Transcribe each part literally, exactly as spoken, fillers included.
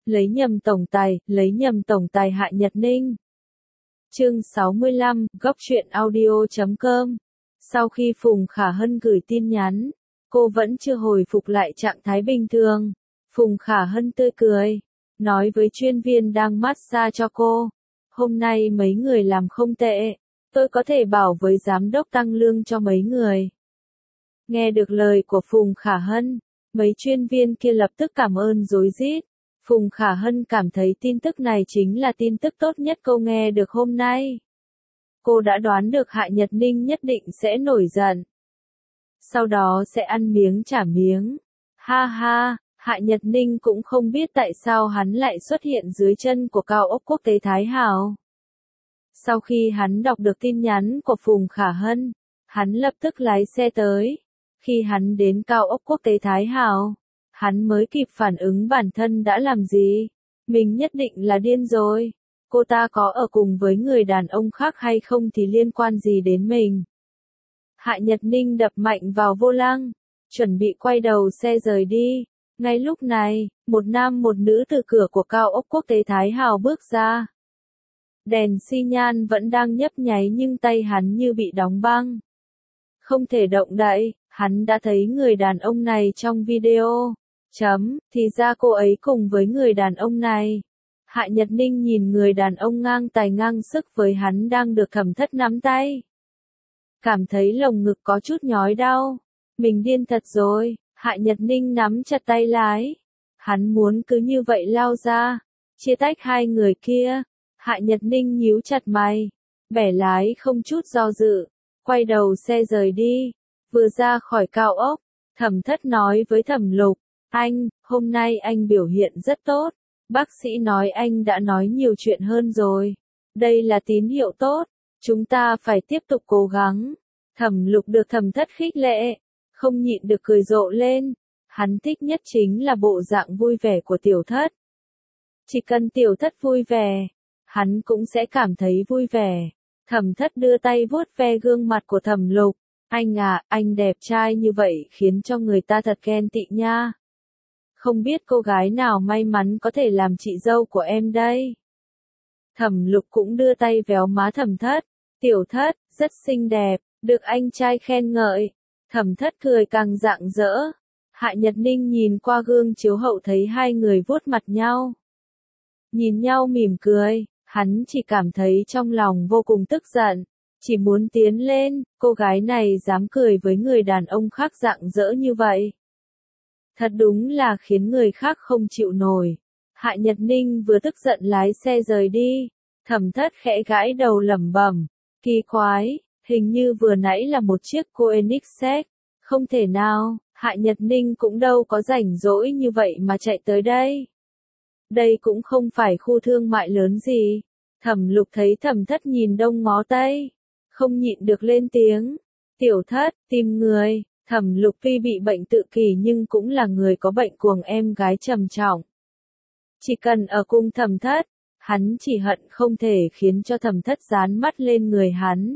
lấy nhầm tổng tài, lấy nhầm tổng tài Hạ Nhật Ninh. Chương sáu mươi lăm, góc truyện audio chấm com. Sau khi Phùng Khả Hân gửi tin nhắn, cô vẫn chưa hồi phục lại trạng thái bình thường. Phùng Khả Hân tươi cười, nói với chuyên viên đang massage cho cô, hôm nay mấy người làm không tệ, tôi có thể bảo với giám đốc tăng lương cho mấy người. Nghe được lời của Phùng Khả Hân, mấy chuyên viên kia lập tức cảm ơn rối rít. Phùng Khả Hân cảm thấy tin tức này chính là tin tức tốt nhất cô nghe được hôm nay. Cô đã đoán được Hạ Nhật Ninh nhất định sẽ nổi giận. Sau đó sẽ ăn miếng trả miếng. Ha ha, Hạ Nhật Ninh cũng không biết tại sao hắn lại xuất hiện dưới chân của cao ốc quốc tế Thái Hào. Sau khi hắn đọc được tin nhắn của Phùng Khả Hân, hắn lập tức lái xe tới. Khi hắn đến cao ốc quốc tế Thái Hào, hắn mới kịp phản ứng bản thân đã làm gì. Mình nhất định là điên rồi. Cô ta có ở cùng với người đàn ông khác hay không thì liên quan gì đến mình. Hạ Nhật Ninh đập mạnh vào vô lăng, chuẩn bị quay đầu xe rời đi. Ngay lúc này, một nam một nữ từ cửa của cao ốc quốc tế Thái Hào bước ra. Đèn xi nhan vẫn đang nhấp nháy nhưng tay hắn như bị đóng băng. Không thể động đậy, hắn đã thấy người đàn ông này trong video. Chấm, thì ra cô ấy cùng với người đàn ông này. Hạ Nhật Ninh nhìn người đàn ông ngang tài ngang sức với hắn đang được Thẩm Thất nắm tay. Cảm thấy lồng ngực có chút nhói đau. Mình điên thật rồi, Hạ Nhật Ninh nắm chặt tay lái. Hắn muốn cứ như vậy lao ra, chia tách hai người kia. Hạ Nhật Ninh nhíu chặt mày, bẻ lái không chút do dự, quay đầu xe rời đi. Vừa ra khỏi cao ốc, Thẩm Thất nói với Thẩm Lục, anh, hôm nay anh biểu hiện rất tốt. Bác sĩ nói anh đã nói nhiều chuyện hơn rồi. Đây là tín hiệu tốt, chúng ta phải tiếp tục cố gắng. Thẩm Lục được Thẩm Thất khích lệ, không nhịn được cười rộ lên. Hắn thích nhất chính là bộ dạng vui vẻ của Tiểu Thất. Chỉ cần Tiểu Thất vui vẻ, hắn cũng sẽ cảm thấy vui vẻ. Thẩm Thất đưa tay vuốt ve gương mặt của Thẩm Lục. Anh à, anh đẹp trai như vậy khiến cho người ta thật ghen tị nha. Không biết cô gái nào may mắn có thể làm chị dâu của em đây. Thẩm Lục cũng đưa tay véo má Thẩm Thất. Tiểu Thất, rất xinh đẹp, được anh trai khen ngợi. Thẩm Thất cười càng rạng rỡ. Hạ Nhật Ninh nhìn qua gương chiếu hậu thấy hai người vuốt mặt nhau. Nhìn nhau mỉm cười, hắn chỉ cảm thấy trong lòng vô cùng tức giận. Chỉ muốn tiến lên, cô gái này dám cười với người đàn ông khác rạng rỡ như vậy. Thật đúng là khiến người khác không chịu nổi. Hạ Nhật Ninh vừa tức giận lái xe rời đi. Thẩm Thất khẽ gãi đầu lẩm bẩm, kỳ quái, hình như vừa nãy là một chiếc Koenigsegg. Không thể nào, Hạ Nhật Ninh cũng đâu có rảnh rỗi như vậy mà chạy tới đây. Đây cũng không phải khu thương mại lớn gì. Thẩm Lục thấy Thẩm Thất nhìn đông ngó tây, không nhịn được lên tiếng. Tiểu Thất, tìm người. Thẩm Lục tuy bị bệnh tự kỷ nhưng cũng là người có bệnh cuồng em gái trầm trọng. Chỉ cần ở cùng Thẩm Thất, hắn chỉ hận không thể khiến cho Thẩm Thất dán mắt lên người hắn.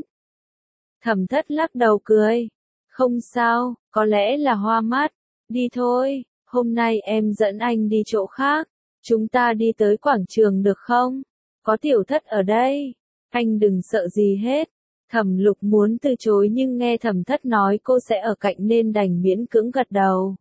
Thẩm Thất lắc đầu cười. Không sao, có lẽ là hoa mắt. Đi thôi, hôm nay em dẫn anh đi chỗ khác. Chúng ta đi tới quảng trường được không? Có Tiểu Thất ở đây. Anh đừng sợ gì hết. Thẩm Lục muốn từ chối nhưng nghe Thẩm Thất nói cô sẽ ở cạnh nên đành miễn cưỡng gật đầu.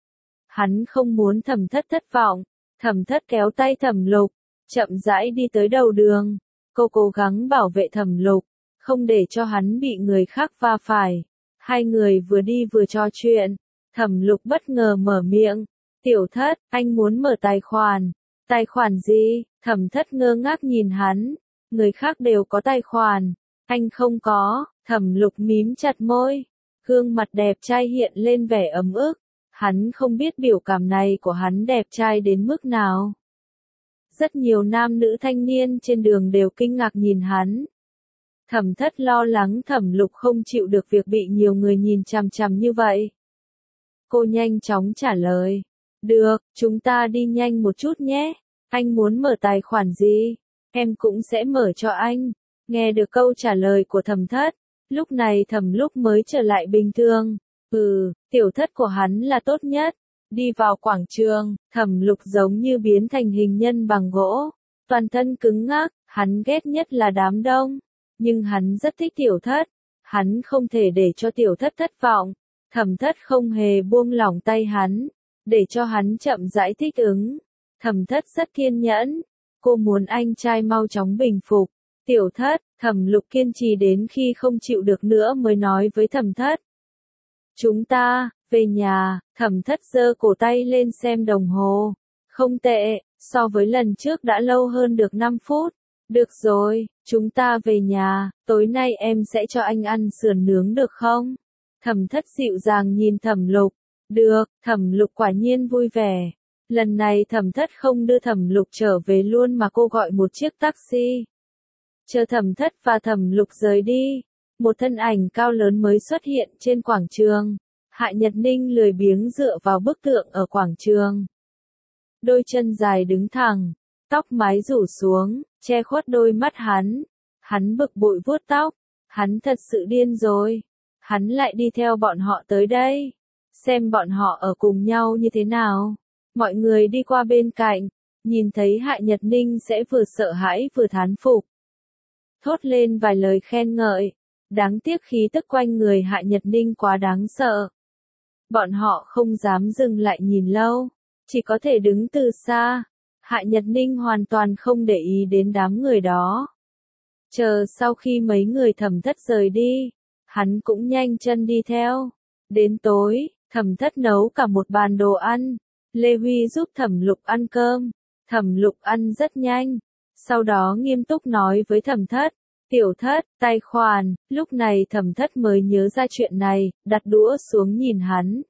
Hắn không muốn Thẩm Thất thất vọng. Thẩm Thất kéo tay Thẩm Lục, chậm rãi đi tới đầu đường. Cô cố gắng bảo vệ Thẩm Lục, không để cho hắn bị người khác va phải. Hai người vừa đi vừa trò chuyện. Thẩm Lục bất ngờ mở miệng. Tiểu Thất, anh muốn mở tài khoản. Tài khoản gì? Thẩm Thất ngơ ngác nhìn hắn. Người khác đều có tài khoản. Anh không có. Thẩm Lục mím chặt môi. Gương mặt đẹp trai hiện lên vẻ ấm ức. Hắn không biết biểu cảm này của hắn đẹp trai đến mức nào. Rất nhiều nam nữ thanh niên trên đường đều kinh ngạc nhìn hắn. Thẩm Thất lo lắng Thẩm Lục không chịu được việc bị nhiều người nhìn chằm chằm như vậy. Cô nhanh chóng trả lời. Được, chúng ta đi nhanh một chút nhé. Anh muốn mở tài khoản gì? Em cũng sẽ mở cho anh. Nghe được câu trả lời của Thẩm Thất, lúc này Thẩm Lục mới trở lại bình thường. Ừ, Tiểu Thất của hắn là tốt nhất. Đi vào quảng trường, Thẩm Lục giống như biến thành hình nhân bằng gỗ, toàn thân cứng ngắc, hắn ghét nhất là đám đông, nhưng hắn rất thích Tiểu Thất, hắn không thể để cho Tiểu Thất thất vọng. Thẩm Thất không hề buông lỏng tay hắn, để cho hắn chậm rãi thích ứng. Thẩm Thất rất kiên nhẫn, cô muốn anh trai mau chóng bình phục. Tiểu Thất, Thẩm Lục kiên trì đến khi không chịu được nữa mới nói với Thẩm Thất. Chúng ta, về nhà. Thẩm Thất giơ cổ tay lên xem đồng hồ. Không tệ, so với lần trước đã lâu hơn được năm phút. Được rồi, chúng ta về nhà, tối nay em sẽ cho anh ăn sườn nướng được không? Thẩm Thất dịu dàng nhìn Thẩm Lục. Được, Thẩm Lục quả nhiên vui vẻ. Lần này Thẩm Thất không đưa Thẩm Lục trở về luôn mà cô gọi một chiếc taxi. Chờ Thẩm Thất và Thẩm Lục rời đi, một thân ảnh cao lớn mới xuất hiện trên quảng trường. Hạ Nhật Ninh lười biếng dựa vào bức tượng ở quảng trường. Đôi chân dài đứng thẳng, tóc mái rủ xuống, che khuất đôi mắt hắn. Hắn bực bội vuốt tóc, hắn thật sự điên rồi. Hắn lại đi theo bọn họ tới đây, xem bọn họ ở cùng nhau như thế nào. Mọi người đi qua bên cạnh, nhìn thấy Hạ Nhật Ninh sẽ vừa sợ hãi vừa thán phục. Thốt lên vài lời khen ngợi, đáng tiếc khí tức quanh người Hạ Nhật Ninh quá đáng sợ. Bọn họ không dám dừng lại nhìn lâu, chỉ có thể đứng từ xa. Hạ Nhật Ninh hoàn toàn không để ý đến đám người đó. Chờ sau khi mấy người Thẩm Thất rời đi, hắn cũng nhanh chân đi theo. Đến tối, Thẩm Thất nấu cả một bàn đồ ăn. Lê Huy giúp Thẩm Lục ăn cơm. Thẩm Lục ăn rất nhanh. Sau đó nghiêm túc nói với Thẩm Thất. Tiểu Thất, tài khoản. Lúc này Thẩm Thất mới nhớ ra chuyện này, đặt đũa xuống nhìn hắn.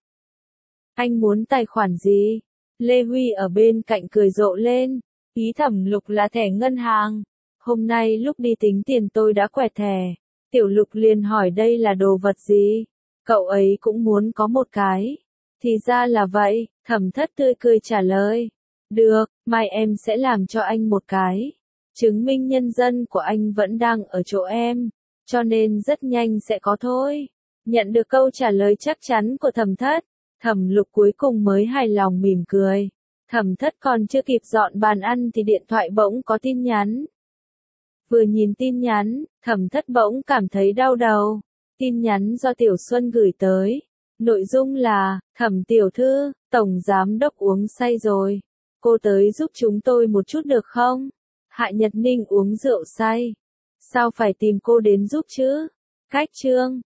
Anh muốn tài khoản gì? Lê Huy ở bên cạnh cười rộ lên. Ý Thẩm Lục là thẻ ngân hàng. Hôm nay lúc đi tính tiền tôi đã quẹt thẻ. Tiểu Lục liền hỏi đây là đồ vật gì? Cậu ấy cũng muốn có một cái. Thì ra là vậy, Thẩm Thất tươi cười trả lời. Được, mai em sẽ làm cho anh một cái. Chứng minh nhân dân của anh vẫn đang ở chỗ em, cho nên rất nhanh sẽ có thôi. Nhận được câu trả lời chắc chắn của Thẩm Thất, Thẩm Lục cuối cùng mới hài lòng mỉm cười. Thẩm Thất còn chưa kịp dọn bàn ăn thì điện thoại bỗng có tin nhắn. Vừa nhìn tin nhắn, Thẩm Thất bỗng cảm thấy đau đầu. Tin nhắn do Tiểu Xuân gửi tới. Nội dung là, Thẩm tiểu thư, Tổng Giám đốc uống say rồi. Cô tới giúp chúng tôi một chút được không? Hạ Nhật Ninh uống rượu say. Sao phải tìm cô đến giúp chứ? Cách chương.